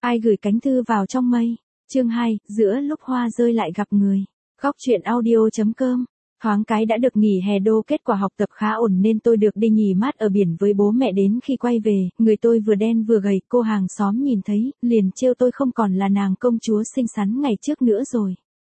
Ai gửi cánh thư vào trong mây. Chương 2, giữa lúc hoa rơi lại gặp người. Góc truyện audio.com. Thoáng cái đã được nghỉ hè đô, kết quả học tập khá ổn nên tôi được đi nghỉ mát ở biển với bố mẹ. Đến khi quay về, người tôi vừa đen vừa gầy, cô hàng xóm nhìn thấy, liền trêu tôi không còn là nàng công chúa xinh xắn ngày trước nữa rồi.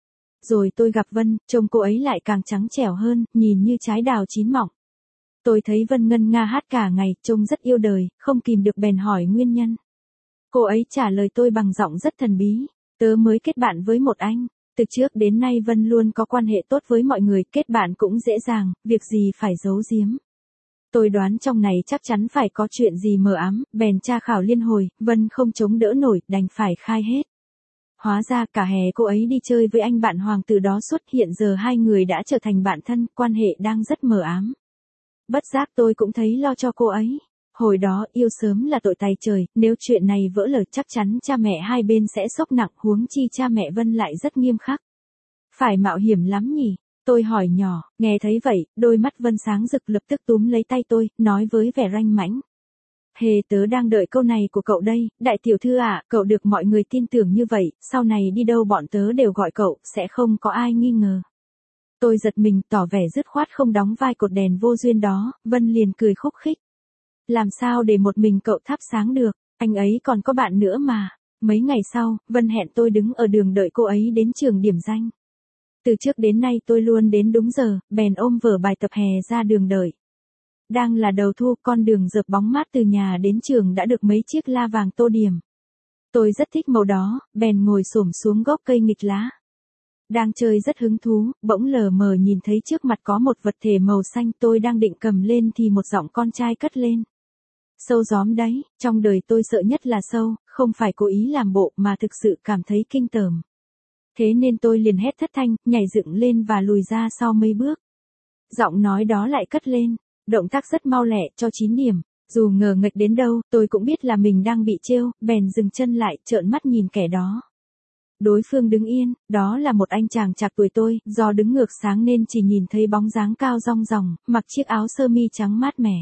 Rồi tôi gặp Vân, trông cô ấy lại càng trắng trẻo hơn, nhìn như trái đào chín mọng. Tôi thấy Vân ngân nga hát cả ngày, trông rất yêu đời, không kìm được bèn hỏi nguyên nhân. Cô ấy trả lời tôi bằng giọng rất thần bí, tớ mới kết bạn với một anh. Từ trước đến nay Vân luôn có quan hệ tốt với mọi người, kết bạn cũng dễ dàng, việc gì phải giấu giếm. Tôi đoán trong này chắc chắn phải có chuyện gì mờ ám, bèn tra khảo liên hồi, Vân không chống đỡ nổi, đành phải khai hết. Hóa ra cả hè cô ấy đi chơi với anh bạn hoàng tử đó suốt, hiện giờ hai người đã trở thành bạn thân, quan hệ đang rất mờ ám. Bất giác tôi cũng thấy lo cho cô ấy. Hồi đó yêu sớm là tội tày trời, nếu chuyện này vỡ lở chắc chắn cha mẹ hai bên sẽ sốc nặng, huống chi cha mẹ Vân lại rất nghiêm khắc. Phải mạo hiểm lắm nhỉ? Tôi hỏi nhỏ, nghe thấy vậy, đôi mắt Vân sáng rực, lập tức túm lấy tay tôi, nói với vẻ ranh mãnh. Hề, tớ đang đợi câu này của cậu đây, đại tiểu thư ạ, cậu được mọi người tin tưởng như vậy, sau này đi đâu bọn tớ đều gọi cậu, sẽ không có ai nghi ngờ. Tôi giật mình, tỏ vẻ dứt khoát không đóng vai cột đèn vô duyên đó, Vân liền cười khúc khích. Làm sao để một mình cậu thắp sáng được, anh ấy còn có bạn nữa mà. Mấy ngày sau, Vân hẹn tôi đứng ở đường đợi cô ấy đến trường điểm danh. Từ trước đến nay tôi luôn đến đúng giờ, bèn ôm vở bài tập hè ra đường đợi. Đang là đầu thu, con đường rợp bóng mát từ nhà đến trường đã được mấy chiếc la vàng tô điểm. Tôi rất thích màu đó, bèn ngồi xổm xuống gốc cây nghịch lá. Đang chơi rất hứng thú, bỗng lờ mờ nhìn thấy trước mặt có một vật thể màu xanh, tôi đang định cầm lên thì một giọng con trai cất lên. Sâu gióm đấy, trong đời tôi sợ nhất là sâu, không phải cố ý làm bộ mà thực sự cảm thấy kinh tởm. Thế nên tôi liền hét thất thanh, nhảy dựng lên và lùi ra sau mấy bước. Giọng nói đó lại cất lên, động tác rất mau lẹ, cho 9 điểm. Dù ngờ nghệch đến đâu, tôi cũng biết là mình đang bị trêu, bèn dừng chân lại, trợn mắt nhìn kẻ đó. Đối phương đứng yên, đó là một anh chàng chạc tuổi tôi, do đứng ngược sáng nên chỉ nhìn thấy bóng dáng cao rong ròng, mặc chiếc áo sơ mi trắng mát mẻ.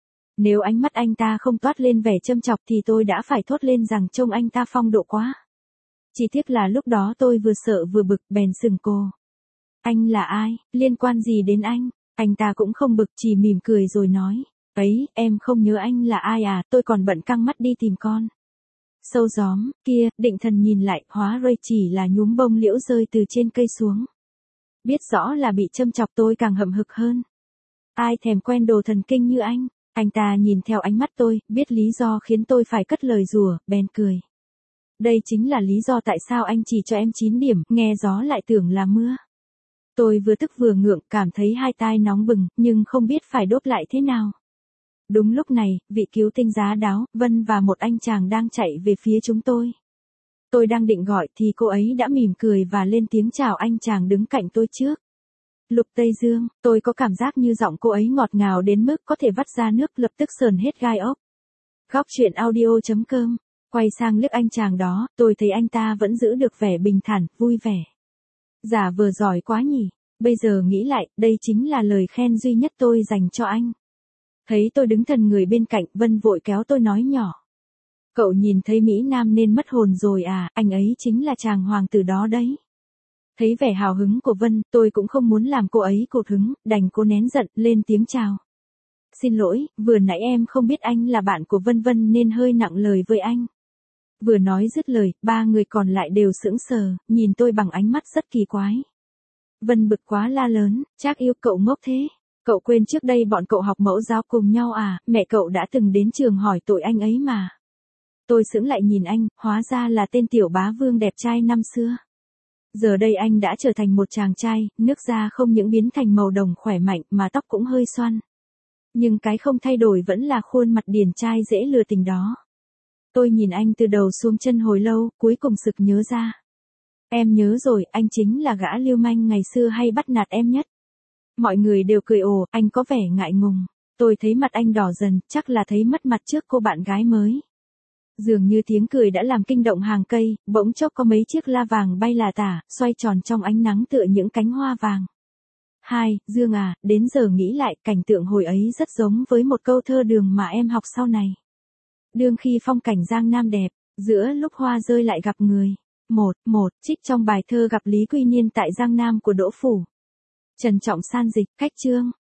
Nếu ánh mắt anh ta không toát lên vẻ châm chọc thì tôi đã phải thốt lên rằng trông anh ta phong độ quá. Chỉ tiếc là lúc đó tôi vừa sợ vừa bực, bèn sừng cô. Anh là ai, liên quan gì đến anh? Anh ta cũng không bực, chỉ mỉm cười rồi nói. Ấy, em không nhớ anh là ai à, tôi còn bận căng mắt đi tìm con. Sâu gióm, kia, định thần nhìn lại, hóa ra chỉ là nhúm bông liễu rơi từ trên cây xuống. Biết rõ là bị châm chọc, tôi càng hậm hực hơn. Ai thèm quen đồ thần kinh như anh? Anh ta nhìn theo ánh mắt tôi, biết lý do khiến tôi phải cất lời rủa, bèn cười. Đây chính là lý do tại sao anh chỉ cho em 9 điểm, nghe gió lại tưởng là mưa. Tôi vừa tức vừa ngượng, cảm thấy hai tai nóng bừng, nhưng không biết phải đốt lại thế nào. Đúng lúc này, vị cứu tinh giá đáo, Vân và một anh chàng đang chạy về phía chúng tôi. Tôi đang định gọi thì cô ấy đã mỉm cười và lên tiếng chào anh chàng đứng cạnh tôi trước. Lục Tây Dương, tôi có cảm giác như giọng cô ấy ngọt ngào đến mức có thể vắt ra nước, lập tức sờn hết gai ốc. Góc truyện audio.com. Quay sang liếc anh chàng đó, tôi thấy anh ta vẫn giữ được vẻ bình thản, vui vẻ. Giả vờ giỏi quá nhỉ, bây giờ nghĩ lại, đây chính là lời khen duy nhất tôi dành cho anh. Thấy tôi đứng thần người bên cạnh, Vân vội kéo tôi nói nhỏ. Cậu nhìn thấy Mỹ Nam nên mất hồn rồi à, anh ấy chính là chàng hoàng tử đó đấy. Thấy vẻ hào hứng của Vân, tôi cũng không muốn làm cô ấy cột hứng, đành cố nén giận, lên tiếng chào. Xin lỗi, vừa nãy em không biết anh là bạn của Vân Vân nên hơi nặng lời với anh. Vừa nói dứt lời, ba người còn lại đều sững sờ, nhìn tôi bằng ánh mắt rất kỳ quái. Vân bực quá la lớn, Trác yêu, cậu ngốc thế. Cậu quên trước đây bọn cậu học mẫu giáo cùng nhau à, mẹ cậu đã từng đến trường hỏi tội anh ấy mà. Tôi sững lại nhìn anh, hóa ra là tên tiểu bá vương đẹp trai năm xưa. Giờ đây anh đã trở thành một chàng trai, nước da không những biến thành màu đồng khỏe mạnh mà tóc cũng hơi xoăn. Nhưng cái không thay đổi vẫn là khuôn mặt điển trai dễ lừa tình đó. Tôi nhìn anh từ đầu xuống chân hồi lâu, cuối cùng sực nhớ ra. Em nhớ rồi, anh chính là gã lưu manh ngày xưa hay bắt nạt em nhất. Mọi người đều cười ồ, anh có vẻ ngại ngùng. Tôi thấy mặt anh đỏ dần, chắc là thấy mất mặt trước cô bạn gái mới. Dường như tiếng cười đã làm kinh động hàng cây, bỗng chốc có mấy chiếc la vàng bay là tả, xoay tròn trong ánh nắng tựa những cánh hoa vàng. Dương à, đến giờ nghĩ lại, cảnh tượng hồi ấy rất giống với một câu thơ đường mà em học sau này. Đương khi phong cảnh Giang Nam đẹp, Giữa lúc hoa rơi lại gặp người. Một trích trong bài thơ gặp Lý Quy Niên tại Giang Nam của Đỗ Phủ. Trần Trọng San dịch, cách chương.